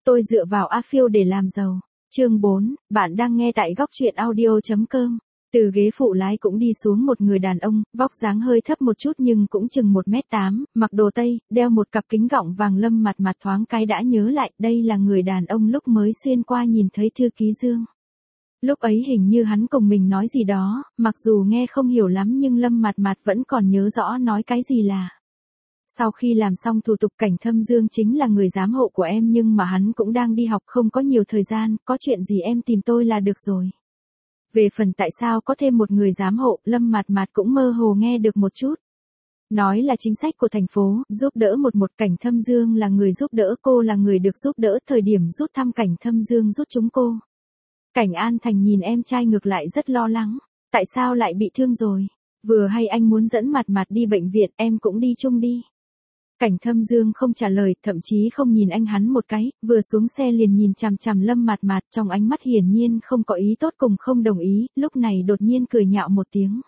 Tôi dựa vào A Phiêu để làm giàu. Chương 4, bạn đang nghe tại góc truyện audio.com. Từ ghế phụ lái cũng đi xuống một người đàn ông, vóc dáng hơi thấp một chút nhưng cũng chừng 1m8, mặc đồ Tây, đeo một cặp kính gọng vàng. Lâm mặt thoáng cái đã nhớ lại, đây là người đàn ông lúc mới xuyên qua nhìn thấy thư ký Dương. Lúc ấy hình như hắn cùng mình nói gì đó, mặc dù nghe không hiểu lắm nhưng Lâm mặt vẫn còn nhớ rõ nói cái gì là. Sau khi làm xong thủ tục Cảnh Thâm Dương chính là người giám hộ của em nhưng mà hắn cũng đang đi học không có nhiều thời gian, có chuyện gì em tìm tôi là được rồi. Về phần tại sao có thêm một người giám hộ, Lâm mặt cũng mơ hồ nghe được một chút. Nói là chính sách của thành phố, giúp đỡ một Cảnh Thâm Dương là người giúp đỡ, cô là người được giúp đỡ. Thời điểm rút thăm Cảnh Thâm Dương rút chúng cô. Cảnh An Thành nhìn em trai ngược lại rất lo lắng. Tại sao lại bị thương rồi? Vừa hay anh muốn dẫn mặt đi bệnh viện, em cũng đi chung đi. Cảnh Thâm Dương không trả lời, thậm chí không nhìn anh hắn một cái, vừa xuống xe liền nhìn chằm chằm Lâm mặt, trong ánh mắt hiển nhiên không có ý tốt cùng không đồng ý, lúc này đột nhiên cười nhạo một tiếng.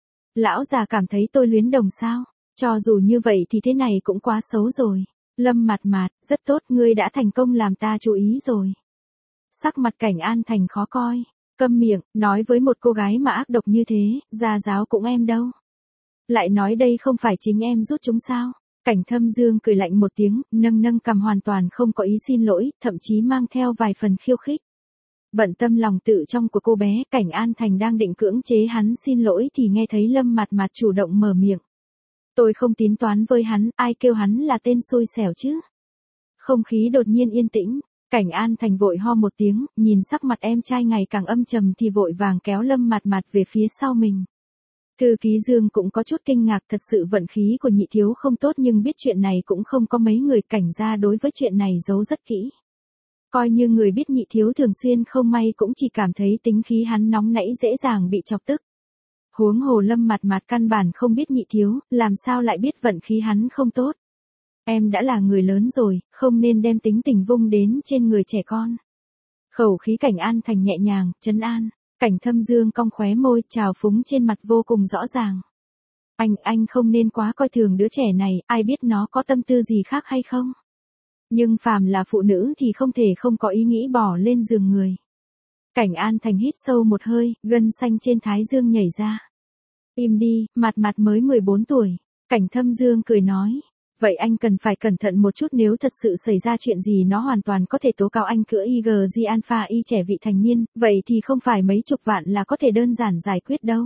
Lão già cảm thấy tôi luyến đồng sao? Cho dù như vậy thì thế này cũng quá xấu rồi. Lâm mặt, rất tốt, ngươi đã thành công làm ta chú ý rồi. Sắc mặt Cảnh An Thành khó coi. Câm miệng, nói với một cô gái mà ác độc như thế, gia giáo cũng em đâu. Lại nói đây không phải chính em rút chúng sao? Cảnh Thâm Dương cười lạnh một tiếng, nâng cằm hoàn toàn không có ý xin lỗi, thậm chí mang theo vài phần khiêu khích. Bận tâm lòng tự trong của cô bé, Cảnh An Thành đang định cưỡng chế hắn xin lỗi thì nghe thấy Lâm mặt chủ động mở miệng. Tôi không tính toán với hắn, ai kêu hắn là tên xui xẻo chứ? Không khí đột nhiên yên tĩnh, Cảnh An Thành vội ho một tiếng, nhìn sắc mặt em trai ngày càng âm trầm thì vội vàng kéo Lâm mặt về phía sau mình. Thư ký Dương cũng có chút kinh ngạc, thật sự vận khí của nhị thiếu không tốt nhưng biết chuyện này cũng không có mấy người, Cảnh gia đối với chuyện này giấu rất kỹ. Coi như người biết nhị thiếu thường xuyên không may cũng chỉ cảm thấy tính khí hắn nóng nảy dễ dàng bị chọc tức. Huống hồ Lâm mặt căn bản không biết nhị thiếu, làm sao lại biết vận khí hắn không tốt. Em đã là người lớn rồi, không nên đem tính tình vung đến trên người trẻ con. Khẩu khí Cảnh An Thành nhẹ nhàng, trấn an. Cảnh Thâm Dương cong khóe môi, trào phúng trên mặt vô cùng rõ ràng. Anh không nên quá coi thường đứa trẻ này, ai biết nó có tâm tư gì khác hay không. Nhưng phàm là phụ nữ thì không thể không có ý nghĩ bỏ lên giường người. Cảnh An Thành hít sâu một hơi, gân xanh trên thái dương nhảy ra. Im đi, mặt mới 14 tuổi. Cảnh Thâm Dương cười nói. Vậy anh cần phải cẩn thận một chút, nếu thật sự xảy ra chuyện gì nó hoàn toàn có thể tố cáo anh cưỡi IG Alpha Y trẻ vị thành niên, vậy thì không phải mấy chục vạn là có thể đơn giản giải quyết đâu.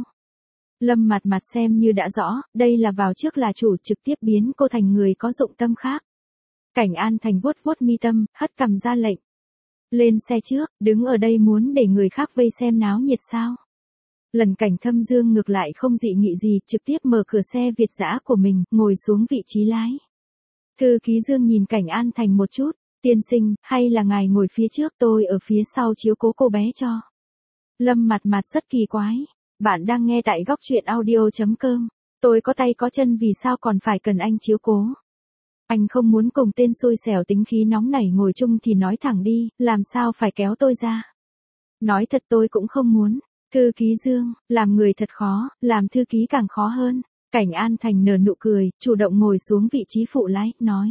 Lâm mặt xem như đã rõ, đây là vào trước là chủ, trực tiếp biến cô thành người có dụng tâm khác. Cảnh An Thành vuốt mi tâm, hất cằm ra lệnh. Lên xe trước, đứng ở đây muốn để người khác vây xem náo nhiệt sao? Lần Cảnh Thâm Dương ngược lại không dị nghị gì, trực tiếp mở cửa xe Việt dã của mình, ngồi xuống vị trí lái. Thư ký Dương nhìn Cảnh An Thành một chút, tiên sinh, hay là ngài ngồi phía trước, tôi ở phía sau chiếu cố cô bé cho. Lâm mặt rất kỳ quái. Bạn đang nghe tại góc truyện audio.com. Tôi có tay có chân vì sao còn phải cần anh chiếu cố. Anh không muốn cùng tên xui xẻo tính khí nóng nảy ngồi chung thì nói thẳng đi, làm sao phải kéo tôi ra. Nói thật tôi cũng không muốn. Thư ký Dương, làm người thật khó, làm thư ký càng khó hơn. Cảnh An Thành nở nụ cười, chủ động ngồi xuống vị trí phụ lái, nói.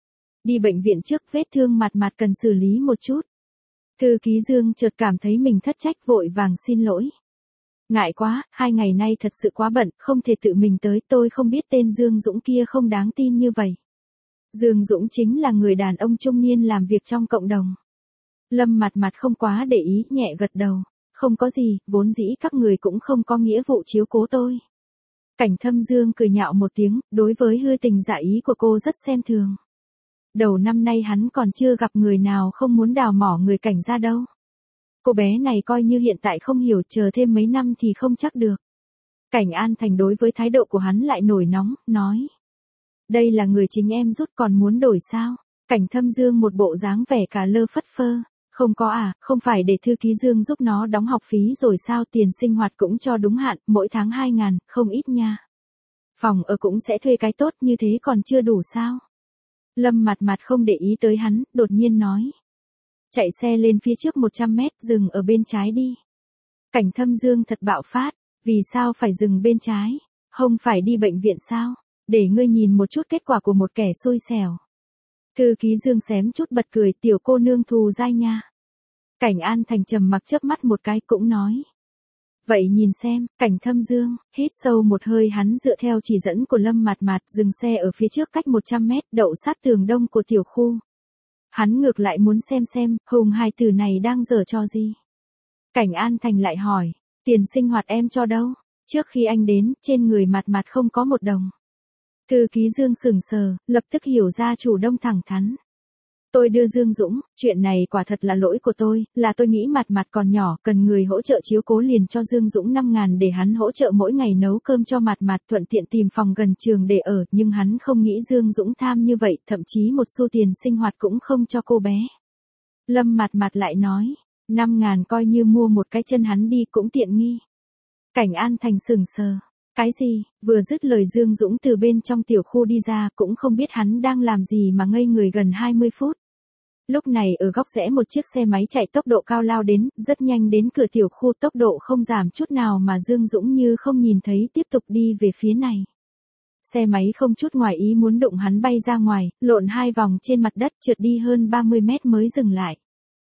Đi bệnh viện trước, vết thương mặt cần xử lý một chút. Thư ký Dương chợt cảm thấy mình thất trách, vội vàng xin lỗi. Ngại quá, 2 ngày nay thật sự quá bận, không thể tự mình tới, tôi không biết tên Dương Dũng kia không đáng tin như vậy. Dương Dũng chính là người đàn ông trung niên làm việc trong cộng đồng. Lâm mặt không quá để ý, nhẹ gật đầu. Không có gì, vốn dĩ các người cũng không có nghĩa vụ chiếu cố tôi. Cảnh Thâm Dương cười nhạo một tiếng, đối với hư tình giả ý của cô rất xem thường. Đầu năm nay hắn còn chưa gặp người nào không muốn đào mỏ người Cảnh ra đâu. Cô bé này coi như hiện tại không hiểu, chờ thêm mấy năm thì không chắc được. Cảnh An Thành đối với thái độ của hắn lại nổi nóng, nói. Đây là người chính em rút còn muốn đổi sao? Cảnh Thâm Dương một bộ dáng vẻ cả lơ phất phơ. Không có à, không phải để thư ký Dương giúp nó đóng học phí rồi sao, tiền sinh hoạt cũng cho đúng hạn, mỗi tháng 2.000, không ít nha. Phòng ở cũng sẽ thuê cái tốt, như thế còn chưa đủ sao? Lâm mặt không để ý tới hắn, đột nhiên nói. Chạy xe lên phía trước 100 mét, dừng ở bên trái đi. Cảnh Thâm Dương thật bạo phát, vì sao phải dừng bên trái? Không phải đi bệnh viện sao? Để ngươi nhìn một chút kết quả của một kẻ xui xẻo. Thư ký Dương xém chút bật cười, tiểu cô nương thù dai nha. Cảnh An Thành trầm mặc chớp mắt một cái cũng nói. Vậy nhìn xem, Cảnh Thâm Dương, hít sâu một hơi hắn dựa theo chỉ dẫn của Lâm Mạt Mạt dừng xe ở phía trước cách 100 mét đậu sát tường đông của tiểu khu. Hắn ngược lại muốn xem, Hùng hai từ này đang giở trò gì. Cảnh An Thành lại hỏi, tiền sinh hoạt em cho đâu? Trước khi anh đến, trên người Mạt Mạt không có một đồng. Thư ký Dương sững sờ, lập tức hiểu ra chủ đông thẳng thắn. Tôi đưa Dương Dũng, chuyện này quả thật là lỗi của tôi, là tôi nghĩ Mạt Mạt còn nhỏ, cần người hỗ trợ chiếu cố liền cho Dương Dũng 5.000 để hắn hỗ trợ mỗi ngày nấu cơm cho Mạt Mạt, thuận tiện tìm phòng gần trường để ở, nhưng hắn không nghĩ Dương Dũng tham như vậy, thậm chí một xu tiền sinh hoạt cũng không cho cô bé. Lâm Mạt Mạt lại nói, 5.000 coi như mua một cái chân hắn đi cũng tiện nghi. Cảnh An Thành sững sờ. Cái gì? Vừa dứt lời Dương Dũng từ bên trong tiểu khu đi ra cũng không biết hắn đang làm gì mà ngây người gần 20 phút. Lúc này ở góc rẽ một chiếc xe máy chạy tốc độ cao lao đến, rất nhanh đến cửa tiểu khu, tốc độ không giảm chút nào mà Dương Dũng như không nhìn thấy tiếp tục đi về phía này. Xe máy không chút ngoài ý muốn đụng hắn bay ra ngoài, lộn 2 vòng trên mặt đất trượt đi hơn 30 mét mới dừng lại.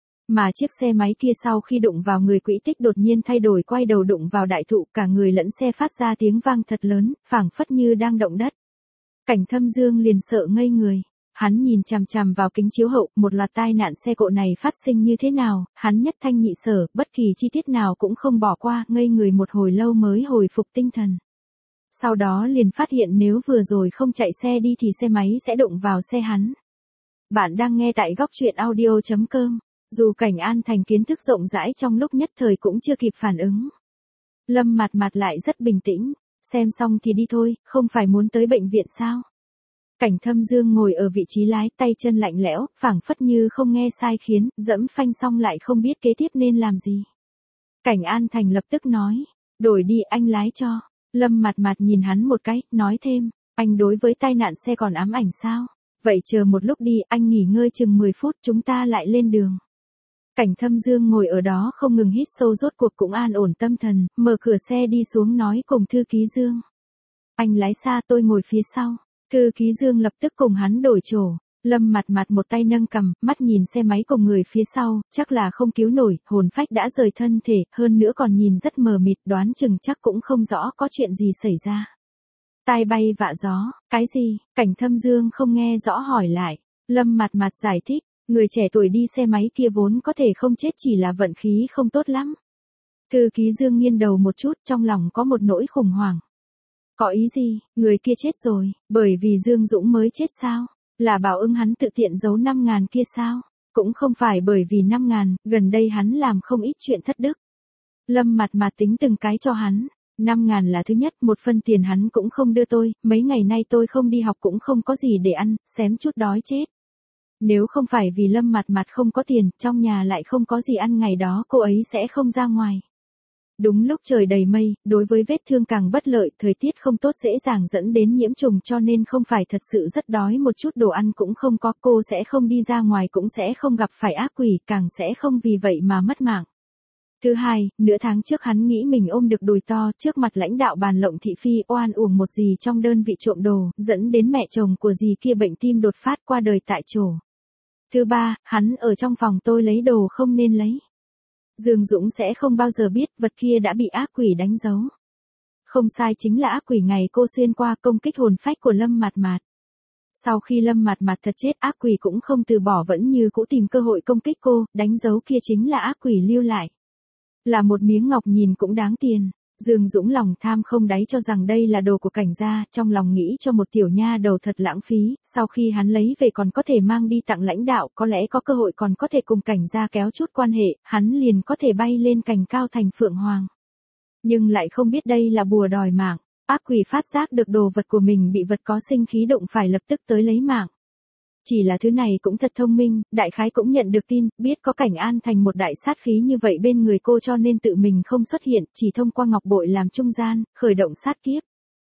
Mà chiếc xe máy kia sau khi đụng vào người quỹ tích đột nhiên thay đổi, quay đầu đụng vào đại thụ, cả người lẫn xe phát ra tiếng vang thật lớn, phảng phất như đang động đất. Cảnh Thâm Dương liền sợ ngây người. Hắn nhìn chằm chằm vào kính chiếu hậu, một loạt tai nạn xe cộ này phát sinh như thế nào, hắn nhất thanh nhị sở, bất kỳ chi tiết nào cũng không bỏ qua, ngây người một hồi lâu mới hồi phục tinh thần. Sau đó liền phát hiện nếu vừa rồi không chạy xe đi thì xe máy sẽ đụng vào xe hắn. Bạn đang nghe tại góc truyện audio.com. Dù Cảnh An Thành kiến thức rộng rãi trong lúc nhất thời cũng chưa kịp phản ứng. Lâm Mạt Mạt lại rất bình tĩnh, xem xong thì đi thôi, không phải muốn tới bệnh viện sao? Cảnh Thâm Dương ngồi ở vị trí lái, tay chân lạnh lẽo, phảng phất như không nghe sai khiến, dẫm phanh xong lại không biết kế tiếp nên làm gì. Cảnh An Thành lập tức nói, đổi đi anh lái cho. Lâm Mạt Mạt nhìn hắn một cái, nói thêm, anh đối với tai nạn xe còn ám ảnh sao? Vậy chờ một lúc đi, anh nghỉ ngơi chừng 10 phút chúng ta lại lên đường. Cảnh Thâm Dương ngồi ở đó không ngừng hít sâu, rốt cuộc cũng an ổn tâm thần, mở cửa xe đi xuống nói cùng thư ký Dương. Anh lái xa, tôi ngồi phía sau. Thư ký Dương lập tức cùng hắn đổi chỗ. Lâm Mạt Mạt một tay nâng cằm, mắt nhìn xe máy cùng người phía sau, chắc là không cứu nổi, hồn phách đã rời thân thể, hơn nữa còn nhìn rất mờ mịt, đoán chừng chắc cũng không rõ có chuyện gì xảy ra. Tai bay vạ gió, cái gì? Cảnh Thâm Dương không nghe rõ hỏi lại. Lâm Mạt Mạt giải thích, người trẻ tuổi đi xe máy kia vốn có thể không chết, chỉ là vận khí không tốt lắm. Thư ký Dương nghiêng đầu một chút, trong lòng có một nỗi khủng hoảng. Có ý gì, người kia chết rồi, bởi vì Dương Dũng mới chết sao? Là Bảo Ưng hắn tự tiện giấu 5.000 kia sao? Cũng không phải bởi vì 5.000, gần đây hắn làm không ít chuyện thất đức. Lâm Mạt Mạt tính từng cái cho hắn. 5.000 là thứ nhất, một phân tiền hắn cũng không đưa tôi, mấy ngày nay tôi không đi học cũng không có gì để ăn, xém chút đói chết. Nếu không phải vì Lâm Mạt Mạt không có tiền, trong nhà lại không có gì ăn, ngày đó cô ấy sẽ không ra ngoài. Đúng lúc trời đầy mây, đối với vết thương càng bất lợi, thời tiết không tốt dễ dàng dẫn đến nhiễm trùng, cho nên không phải thật sự rất đói, một chút đồ ăn cũng không có, cô sẽ không đi ra ngoài, cũng sẽ không gặp phải ác quỷ, càng sẽ không vì vậy mà mất mạng. Thứ hai, nửa tháng trước hắn nghĩ mình ôm được đùi to, trước mặt lãnh đạo bàn lộng thị phi, oan uổng một dì trong đơn vị trộm đồ, dẫn đến mẹ chồng của dì kia bệnh tim đột phát qua đời tại chỗ. Thứ ba, hắn ở trong phòng tôi lấy đồ không nên lấy. Dương Dũng sẽ không bao giờ biết vật kia đã bị ác quỷ đánh dấu. Không sai, chính là ác quỷ ngày cô xuyên qua công kích hồn phách của Lâm Mạt Mạt. Sau khi Lâm Mạt Mạt thật chết, ác quỷ cũng không từ bỏ, vẫn như cũ tìm cơ hội công kích cô, đánh dấu kia chính là ác quỷ lưu lại. Là một miếng ngọc nhìn cũng đáng tiền. Dương Dũng lòng tham không đáy cho rằng đây là đồ của Cảnh gia, trong lòng nghĩ cho một tiểu nha đầu thật lãng phí, sau khi hắn lấy về còn có thể mang đi tặng lãnh đạo, có lẽ có cơ hội còn có thể cùng Cảnh gia kéo chút quan hệ, hắn liền có thể bay lên cành cao thành phượng hoàng. Nhưng lại không biết đây là bùa đòi mạng, ác quỷ phát giác được đồ vật của mình bị vật có sinh khí đụng phải lập tức tới lấy mạng. Chỉ là thứ này cũng thật thông minh, đại khái cũng nhận được tin, biết có Cảnh An Thành một đại sát khí như vậy bên người cô cho nên tự mình không xuất hiện, chỉ thông qua ngọc bội làm trung gian, khởi động sát kiếp.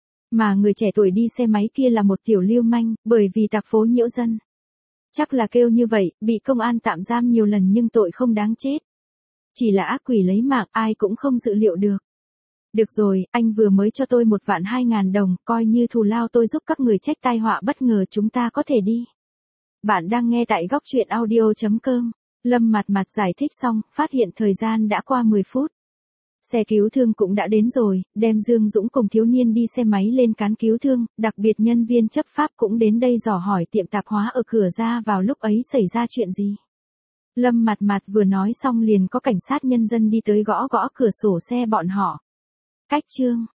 Mà người trẻ tuổi đi xe máy kia là một tiểu lưu manh, bởi vì tạc phố nhiễu dân. Chắc là kêu như vậy, bị công an tạm giam nhiều lần nhưng tội không đáng chết. Chỉ là ác quỷ lấy mạng, ai cũng không dự liệu được. Được rồi, anh vừa mới cho tôi 1.200.000 đồng, coi như thù lao tôi giúp các người trách tai họa bất ngờ, chúng ta có thể đi. Bạn đang nghe tại góc truyện audio.com. Lâm Mạt Mạt giải thích xong, phát hiện thời gian đã qua 10 phút. Xe cứu thương cũng đã đến rồi, đem Dương Dũng cùng thiếu niên đi xe máy lên cán cứu thương, đặc biệt nhân viên chấp pháp cũng đến đây dò hỏi tiệm tạp hóa ở cửa ra vào lúc ấy xảy ra chuyện gì. Lâm Mạt Mạt vừa nói xong liền có cảnh sát nhân dân đi tới gõ gõ cửa sổ xe bọn họ. Cách chương